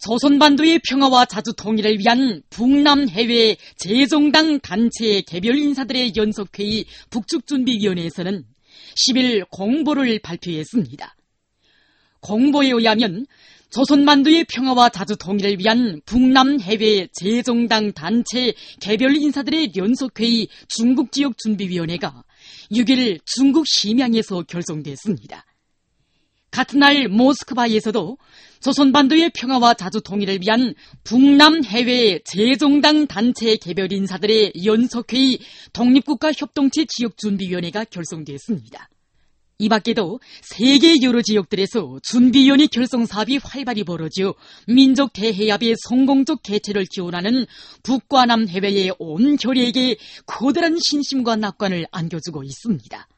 조선반도의 평화와 자주 통일을 위한 북남해외 재정당 단체 개별 인사들의 연석회의 북측준비위원회에서는 10일 공보를 발표했습니다. 공보에 의하면 조선반도의 평화와 자주 통일을 위한 북남해외 재정당 단체 개별 인사들의 연석회의 중국지역준비위원회가 6일 중국 심양에서 결성됐습니다. 같은 날 모스크바에서도 조선반도의 평화와 자주 통일을 위한 북남해외 재정당 단체 개별 인사들의 연석회의 독립국가협동체 지역준비위원회가 결성됐습니다. 이 밖에도 세계 여러 지역들에서 준비위원회 결성 사업이 활발히 벌어져 민족 대해협의 성공적 개최를 기원하는 북과 남 해외의 온 결의에게 커다란 신심과 낙관을 안겨주고 있습니다.